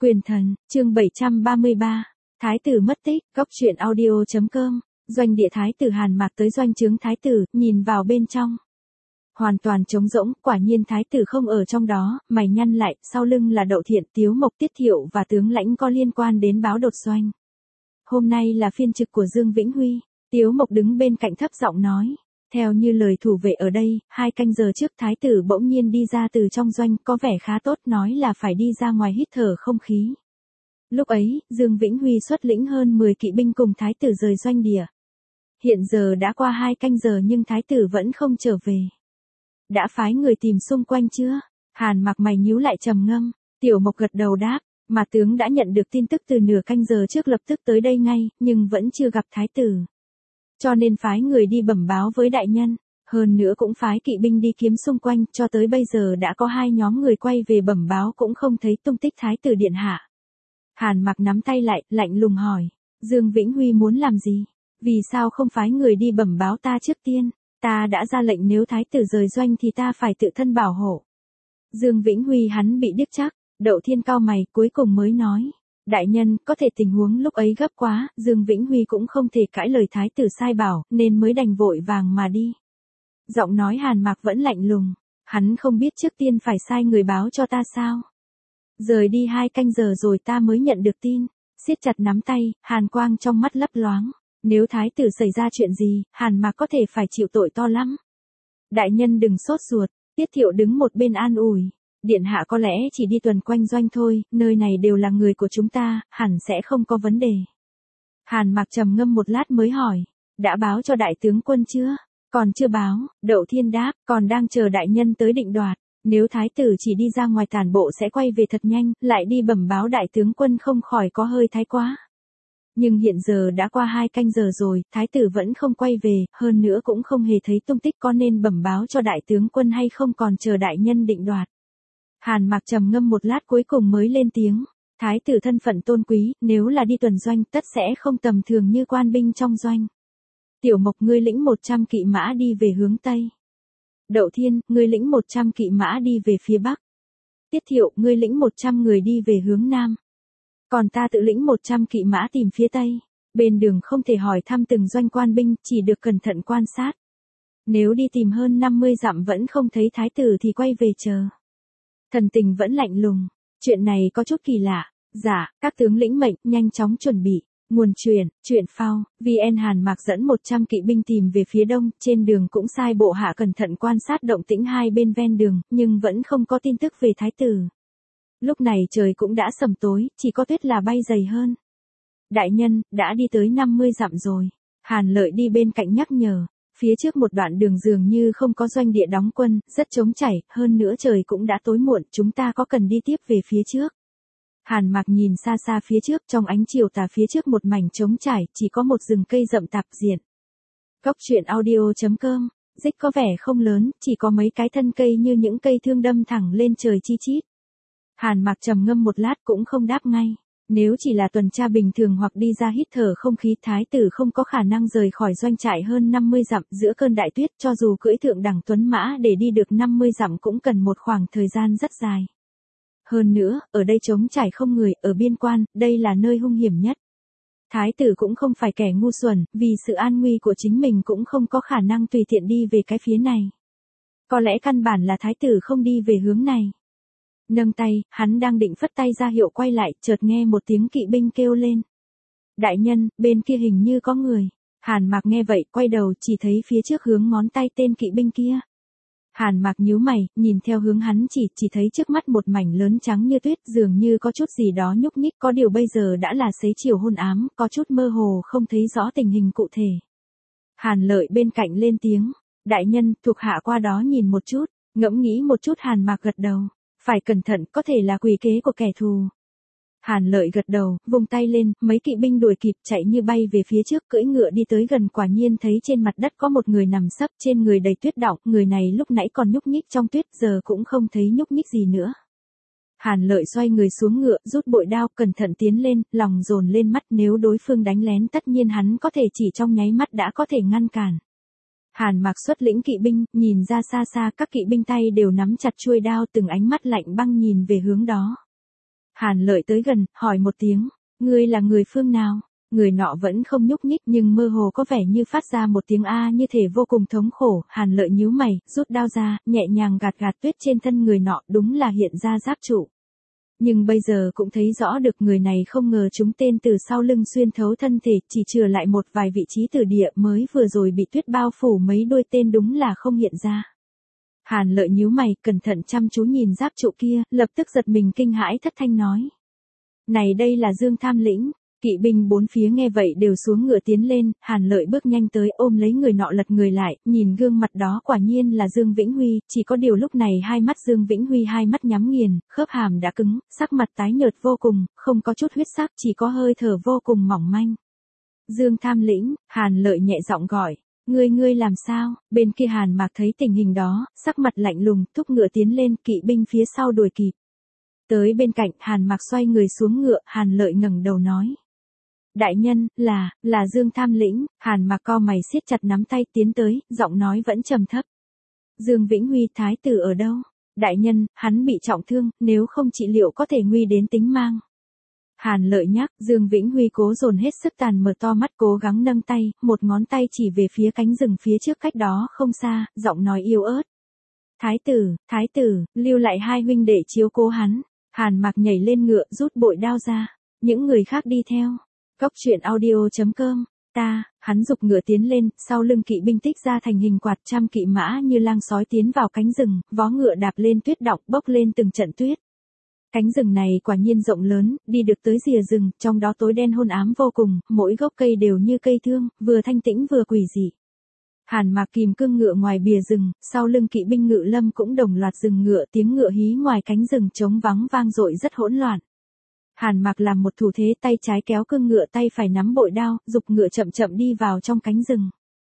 Quyền thần, chương 733, Thái tử mất tích, góc truyện audio.com, doanh địa Thái tử Hàn Mạc tới doanh trướng Thái tử, nhìn vào bên trong. Hoàn toàn trống rỗng, quả nhiên Thái tử không ở trong đó, mày nhăn lại, sau lưng là Đậu Thiện, Tiếu Mộc, Tiết Thiệu và tướng lãnh có liên quan đến báo đột doanh. Hôm nay là phiên trực của Dương Vĩnh Huy, Tiếu Mộc đứng bên cạnh thấp giọng nói. Theo như lời thủ vệ ở đây, 2 canh giờ trước Thái tử bỗng nhiên đi ra từ trong doanh, có vẻ khá tốt, nói là phải đi ra ngoài hít thở không khí. Lúc ấy, Dương Vĩnh Huy xuất lĩnh hơn 10 kỵ binh cùng Thái tử rời doanh địa. Hiện giờ đã qua 2 canh giờ nhưng Thái tử vẫn không trở về. Đã phái người tìm xung quanh chưa? Hàn Mặc mày nhíu lại trầm ngâm, Tiểu Mộc gật đầu đáp, mà tướng đã nhận được tin tức từ nửa canh giờ trước lập tức tới đây ngay, nhưng vẫn chưa gặp Thái tử. Cho nên phái người đi bẩm báo với đại nhân, hơn nữa cũng phái kỵ binh đi kiếm xung quanh, cho tới bây giờ đã có 2 nhóm người quay về bẩm báo cũng không thấy tung tích Thái tử điện hạ. Hàn Mặc nắm tay lại, lạnh lùng hỏi, Dương Vĩnh Huy muốn làm gì? Vì sao không phái người đi bẩm báo ta trước tiên? Ta đã ra lệnh nếu Thái tử rời doanh thì ta phải tự thân bảo hộ. Dương Vĩnh Huy hắn bị điếc chắc, Đậu Thiên cau mày cuối cùng mới nói. Đại nhân, có thể tình huống lúc ấy gấp quá, Dương Vĩnh Huy cũng không thể cãi lời Thái tử sai bảo, nên mới đành vội vàng mà đi. Giọng nói Hàn Mạc vẫn lạnh lùng, hắn không biết trước tiên phải sai người báo cho ta sao? Rời đi 2 canh giờ rồi ta mới nhận được tin, siết chặt nắm tay, hàn quang trong mắt lấp loáng. Nếu Thái tử xảy ra chuyện gì, Hàn Mạc có thể phải chịu tội to lắm. Đại nhân đừng sốt ruột, Tiết Thiệu đứng một bên an ủi. Điện hạ có lẽ chỉ đi tuần quanh doanh thôi, nơi này đều là người của chúng ta, hẳn sẽ không có vấn đề. Hàn Mạc trầm ngâm một lát mới hỏi, đã báo cho đại tướng quân chưa? Còn chưa báo, Đậu Thiên đáp, còn đang chờ đại nhân tới định đoạt. Nếu Thái tử chỉ đi ra ngoài tản bộ sẽ quay về thật nhanh, lại đi bẩm báo đại tướng quân không khỏi có hơi thái quá. Nhưng hiện giờ đã qua 2 canh giờ rồi, Thái tử vẫn không quay về, hơn nữa cũng không hề thấy tung tích, có nên bẩm báo cho đại tướng quân hay không còn chờ đại nhân định đoạt. Hàn Mạc trầm ngâm một lát cuối cùng mới lên tiếng, Thái tử thân phận tôn quý, nếu là đi tuần doanh tất sẽ không tầm thường như quan binh trong doanh. Tiểu Mộc ngươi lĩnh 100 kỵ mã đi về hướng Tây. Đậu Thiên, ngươi lĩnh 100 kỵ mã đi về phía Bắc. Tiết Thiệu, ngươi lĩnh 100 người đi về hướng Nam. Còn ta tự lĩnh 100 kỵ mã tìm phía Tây. Bên đường không thể hỏi thăm từng doanh quan binh, chỉ được cẩn thận quan sát. Nếu đi tìm hơn 50 dặm vẫn không thấy Thái tử thì quay về chờ. Thần tình vẫn lạnh lùng. Chuyện này có chút kỳ lạ. Dạ, các tướng lĩnh mệnh, nhanh chóng chuẩn bị. Nguồn chuyện phao, VN Hàn Mạc dẫn 100 kỵ binh tìm về phía đông, trên đường cũng sai bộ hạ cẩn thận quan sát động tĩnh hai bên ven đường, nhưng vẫn không có tin tức về Thái tử. Lúc này trời cũng đã sầm tối, chỉ có tuyết là bay dày hơn. Đại nhân, đã đi tới 50 dặm rồi. Hàn Lợi đi bên cạnh nhắc nhở, phía trước một đoạn đường dường như không có doanh địa đóng quân, rất trống chảy, hơn nữa trời cũng đã tối muộn, chúng ta có cần đi tiếp về phía trước. Hàn Mạc nhìn xa xa phía trước, trong ánh chiều tà phía trước một mảnh trống trải, chỉ có một rừng cây rậm tạp diện. Góc truyện audio.com, dích có vẻ không lớn, chỉ có mấy cái thân cây như những cây thương đâm thẳng lên trời chi chít. Hàn Mạc trầm ngâm một lát cũng không đáp ngay. Nếu chỉ là tuần tra bình thường hoặc đi ra hít thở không khí, Thái tử không có khả năng rời khỏi doanh trại hơn 50 dặm giữa cơn đại tuyết, cho dù cưỡi thượng đẳng tuấn mã để đi được 50 dặm cũng cần một khoảng thời gian rất dài. Hơn nữa, ở đây trống trải không người, ở biên quan, đây là nơi hung hiểm nhất. Thái tử cũng không phải kẻ ngu xuẩn, vì sự an nguy của chính mình cũng không có khả năng tùy tiện đi về cái phía này. Có lẽ căn bản là Thái tử không đi về hướng này. Nâng tay, hắn đang định phất tay ra hiệu quay lại, chợt nghe một tiếng kỵ binh kêu lên. Đại nhân, bên kia hình như có người. Hàn Mạc nghe vậy, quay đầu, chỉ thấy phía trước hướng ngón tay tên kỵ binh kia. Hàn Mạc nhíu mày, nhìn theo hướng hắn chỉ thấy trước mắt một mảnh lớn trắng như tuyết, dường như có chút gì đó nhúc nhích, có điều bây giờ đã là xế chiều hôn ám, có chút mơ hồ không thấy rõ tình hình cụ thể. Hàn Lợi bên cạnh lên tiếng, đại nhân, thuộc hạ qua đó nhìn một chút, ngẫm nghĩ một chút. Hàn Mạc gật đầu, phải cẩn thận, có thể là quỷ kế của kẻ thù. Hàn Lợi gật đầu, vung tay lên, mấy kỵ binh đuổi kịp chạy như bay về phía trước, cưỡi ngựa đi tới gần, quả nhiên thấy trên mặt đất có một người nằm sấp, trên người đầy tuyết đọng, người này lúc nãy còn nhúc nhích trong tuyết, giờ cũng không thấy nhúc nhích gì nữa. Hàn Lợi xoay người xuống ngựa, rút bội đao, cẩn thận tiến lên, lòng dồn lên mắt, nếu đối phương đánh lén tất nhiên hắn có thể chỉ trong nháy mắt đã có thể ngăn cản. Hàn Mạc xuất lĩnh kỵ binh, nhìn ra xa xa các kỵ binh tay đều nắm chặt chuôi đao, từng ánh mắt lạnh băng nhìn về hướng đó. Hàn Lợi tới gần, hỏi một tiếng, ngươi là người phương nào? Người nọ vẫn không nhúc nhích nhưng mơ hồ có vẻ như phát ra một tiếng a như thể vô cùng thống khổ. Hàn Lợi nhíu mày, rút đao ra, nhẹ nhàng gạt gạt tuyết trên thân người nọ, đúng là hiện ra giáp trụ. Nhưng bây giờ cũng thấy rõ được người này không ngờ trúng tên từ sau lưng xuyên thấu thân thể, chỉ chừa lại một vài vị trí tử địa mới vừa rồi bị tuyết bao phủ mấy đôi tên đúng là không hiện ra. Hàn Lợi nhíu mày, cẩn thận chăm chú nhìn giáp trụ kia, lập tức giật mình kinh hãi thất thanh nói. Này đây là Dương Tham Lĩnh. Kỵ binh bốn phía nghe vậy đều xuống ngựa tiến lên, Hàn Lợi bước nhanh tới ôm lấy người nọ lật người lại, nhìn gương mặt đó quả nhiên là Dương Vĩnh Huy, chỉ có điều lúc này hai mắt Dương Vĩnh Huy hai mắt nhắm nghiền, khớp hàm đã cứng, sắc mặt tái nhợt vô cùng, không có chút huyết sắc, chỉ có hơi thở vô cùng mỏng manh. Dương Tham Lĩnh, Hàn Lợi nhẹ giọng gọi, ngươi làm sao? Bên kia Hàn Mạc thấy tình hình đó, sắc mặt lạnh lùng, thúc ngựa tiến lên, kỵ binh phía sau đuổi kịp. Tới bên cạnh, Hàn Mạc xoay người xuống ngựa, Hàn Lợi ngẩng đầu nói. Đại nhân, là Dương Tham Lĩnh. Hàn Mạc co mày siết chặt nắm tay tiến tới, giọng nói vẫn trầm thấp. Dương Vĩnh Huy thái tử ở đâu? Đại nhân, hắn bị trọng thương, nếu không trị liệu có thể nguy đến tính mang. Hàn Lợi nhắc, Dương Vĩnh Huy cố dồn hết sức tàn mở to mắt cố gắng nâng tay, một ngón tay chỉ về phía cánh rừng phía trước cách đó không xa, giọng nói yếu ớt. Thái tử, lưu lại hai huynh đệ chiếu cố hắn. Hàn Mạc nhảy lên ngựa, rút bội đao ra. Những người khác đi theo. Cốc truyện audio.com, hắn giục ngựa tiến lên, sau lưng kỵ binh tích ra thành hình quạt, trăm kỵ mã như lang sói tiến vào cánh rừng, vó ngựa đạp lên tuyết đọng, bốc lên từng trận tuyết. Cánh rừng này quả nhiên rộng lớn, đi được tới rìa rừng, trong đó tối đen hôn ám vô cùng, mỗi gốc cây đều như cây thương, vừa thanh tĩnh vừa quỷ dị. Hàn Mạc kìm cương ngựa ngoài bìa rừng, sau lưng kỵ binh Ngự Lâm cũng đồng loạt dừng ngựa, tiếng ngựa hí ngoài cánh rừng trống vắng vang dội rất hỗn loạn. Hàn Mạc làm một thủ thế, tay trái kéo cương ngựa, tay phải nắm bội đao, giục ngựa chậm chậm đi vào trong cánh rừng.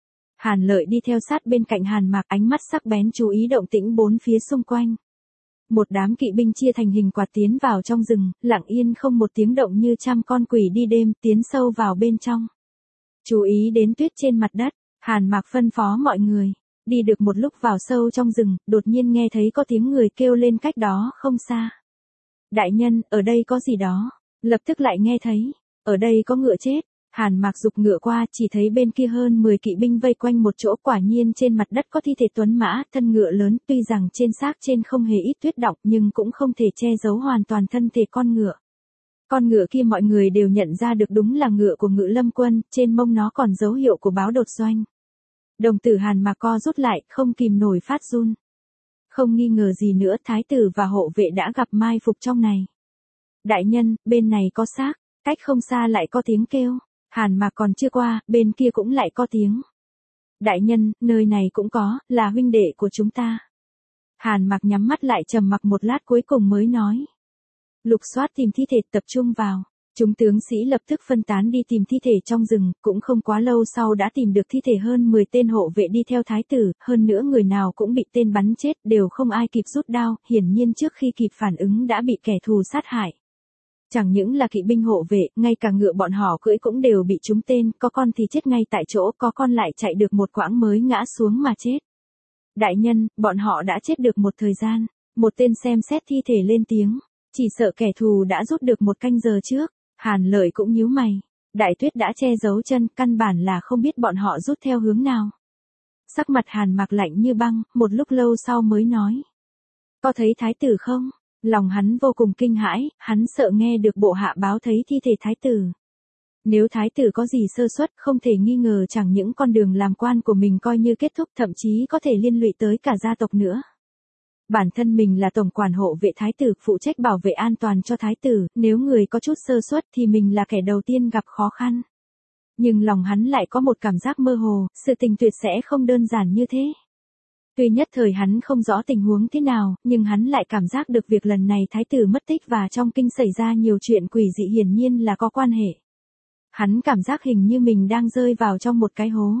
Hàn Lợi đi theo sát bên cạnh Hàn Mạc, ánh mắt sắc bén chú ý động tĩnh bốn phía xung quanh. Một đám kỵ binh chia thành hình quạt tiến vào trong rừng, lặng yên không một tiếng động như trăm con quỷ đi đêm, tiến sâu vào bên trong. Chú ý đến tuyết trên mặt đất, Hàn Mạc phân phó mọi người. Đi được một lúc vào sâu trong rừng, đột nhiên nghe thấy có tiếng người kêu lên cách đó không xa. Đại nhân, ở đây có gì đó. Lập tức lại nghe thấy, ở đây có ngựa chết. Hàn Mạc giục ngựa qua, chỉ thấy bên kia hơn 10 kỵ binh vây quanh một chỗ, quả nhiên trên mặt đất có thi thể tuấn mã, thân ngựa lớn, tuy rằng trên xác trên không hề ít tuyết đọng nhưng cũng không thể che giấu hoàn toàn thân thể con ngựa. Con ngựa kia mọi người đều nhận ra được đúng là ngựa của Ngự Lâm quân, trên mông nó còn dấu hiệu của báo đột doanh. Đồng tử Hàn Mạc co rút lại, không kìm nổi phát run. Không nghi ngờ gì nữa, thái tử và hộ vệ đã gặp mai phục trong này. Đại nhân, bên này có xác, cách không xa lại có tiếng kêu. Hàn Mạc còn chưa qua, bên kia cũng lại có tiếng. Đại nhân, nơi này cũng có, là huynh đệ của chúng ta. Hàn Mạc nhắm mắt lại trầm mặc một lát cuối cùng mới nói. Lục soát tìm thi thể, tập trung vào. Chúng tướng sĩ lập tức phân tán đi tìm thi thể trong rừng, cũng không quá lâu sau đã tìm được thi thể hơn 10 tên hộ vệ đi theo thái tử, hơn nữa người nào cũng bị tên bắn chết, đều không ai kịp rút đao, hiển nhiên trước khi kịp phản ứng đã bị kẻ thù sát hại. Chẳng những là kỵ binh hộ vệ, ngay cả ngựa bọn họ cưỡi cũng đều bị trúng tên, có con thì chết ngay tại chỗ, có con lại chạy được một quãng mới ngã xuống mà chết. Đại nhân, bọn họ đã chết được một thời gian. Một tên xem xét thi thể lên tiếng, chỉ sợ kẻ thù đã rút được một canh giờ trước. Hàn Lợi cũng nhíu mày. Đại tuyết đã che giấu chân, căn bản là không biết bọn họ rút theo hướng nào. Sắc mặt Hàn Mạc lạnh như băng, một lúc lâu sau mới nói. Có thấy thái tử không? Lòng hắn vô cùng kinh hãi, hắn sợ nghe được bộ hạ báo thấy thi thể thái tử. Nếu thái tử có gì sơ suất, không thể nghi ngờ chẳng những con đường làm quan của mình coi như kết thúc, thậm chí có thể liên lụy tới cả gia tộc nữa. Bản thân mình là tổng quản hộ vệ thái tử, phụ trách bảo vệ an toàn cho thái tử, nếu người có chút sơ suất thì mình là kẻ đầu tiên gặp khó khăn. Nhưng lòng hắn lại có một cảm giác mơ hồ, sự tình tuyệt sẽ không đơn giản như thế. Tuy nhất thời hắn không rõ tình huống thế nào, nhưng hắn lại cảm giác được việc lần này thái tử mất tích và trong kinh xảy ra nhiều chuyện quỷ dị hiển nhiên là có quan hệ. Hắn cảm giác hình như mình đang rơi vào trong một cái hố.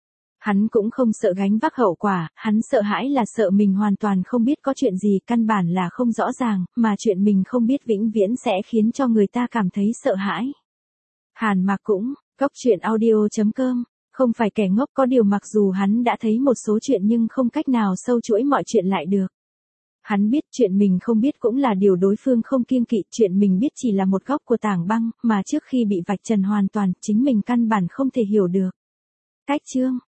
Hắn cũng không sợ gánh vác hậu quả, hắn sợ hãi là sợ mình hoàn toàn không biết có chuyện gì, căn bản là không rõ ràng, mà chuyện mình không biết vĩnh viễn sẽ khiến cho người ta cảm thấy sợ hãi. Hàn Mạc cũng, Cốc truyện audio.com, không phải kẻ ngốc, có điều mặc dù hắn đã thấy một số chuyện nhưng không cách nào sâu chuỗi mọi chuyện lại được. Hắn biết chuyện mình không biết cũng là điều đối phương không kiêng kỵ, chuyện mình biết chỉ là một góc của tảng băng, mà trước khi bị vạch trần hoàn toàn, chính mình căn bản không thể hiểu được. Cách chương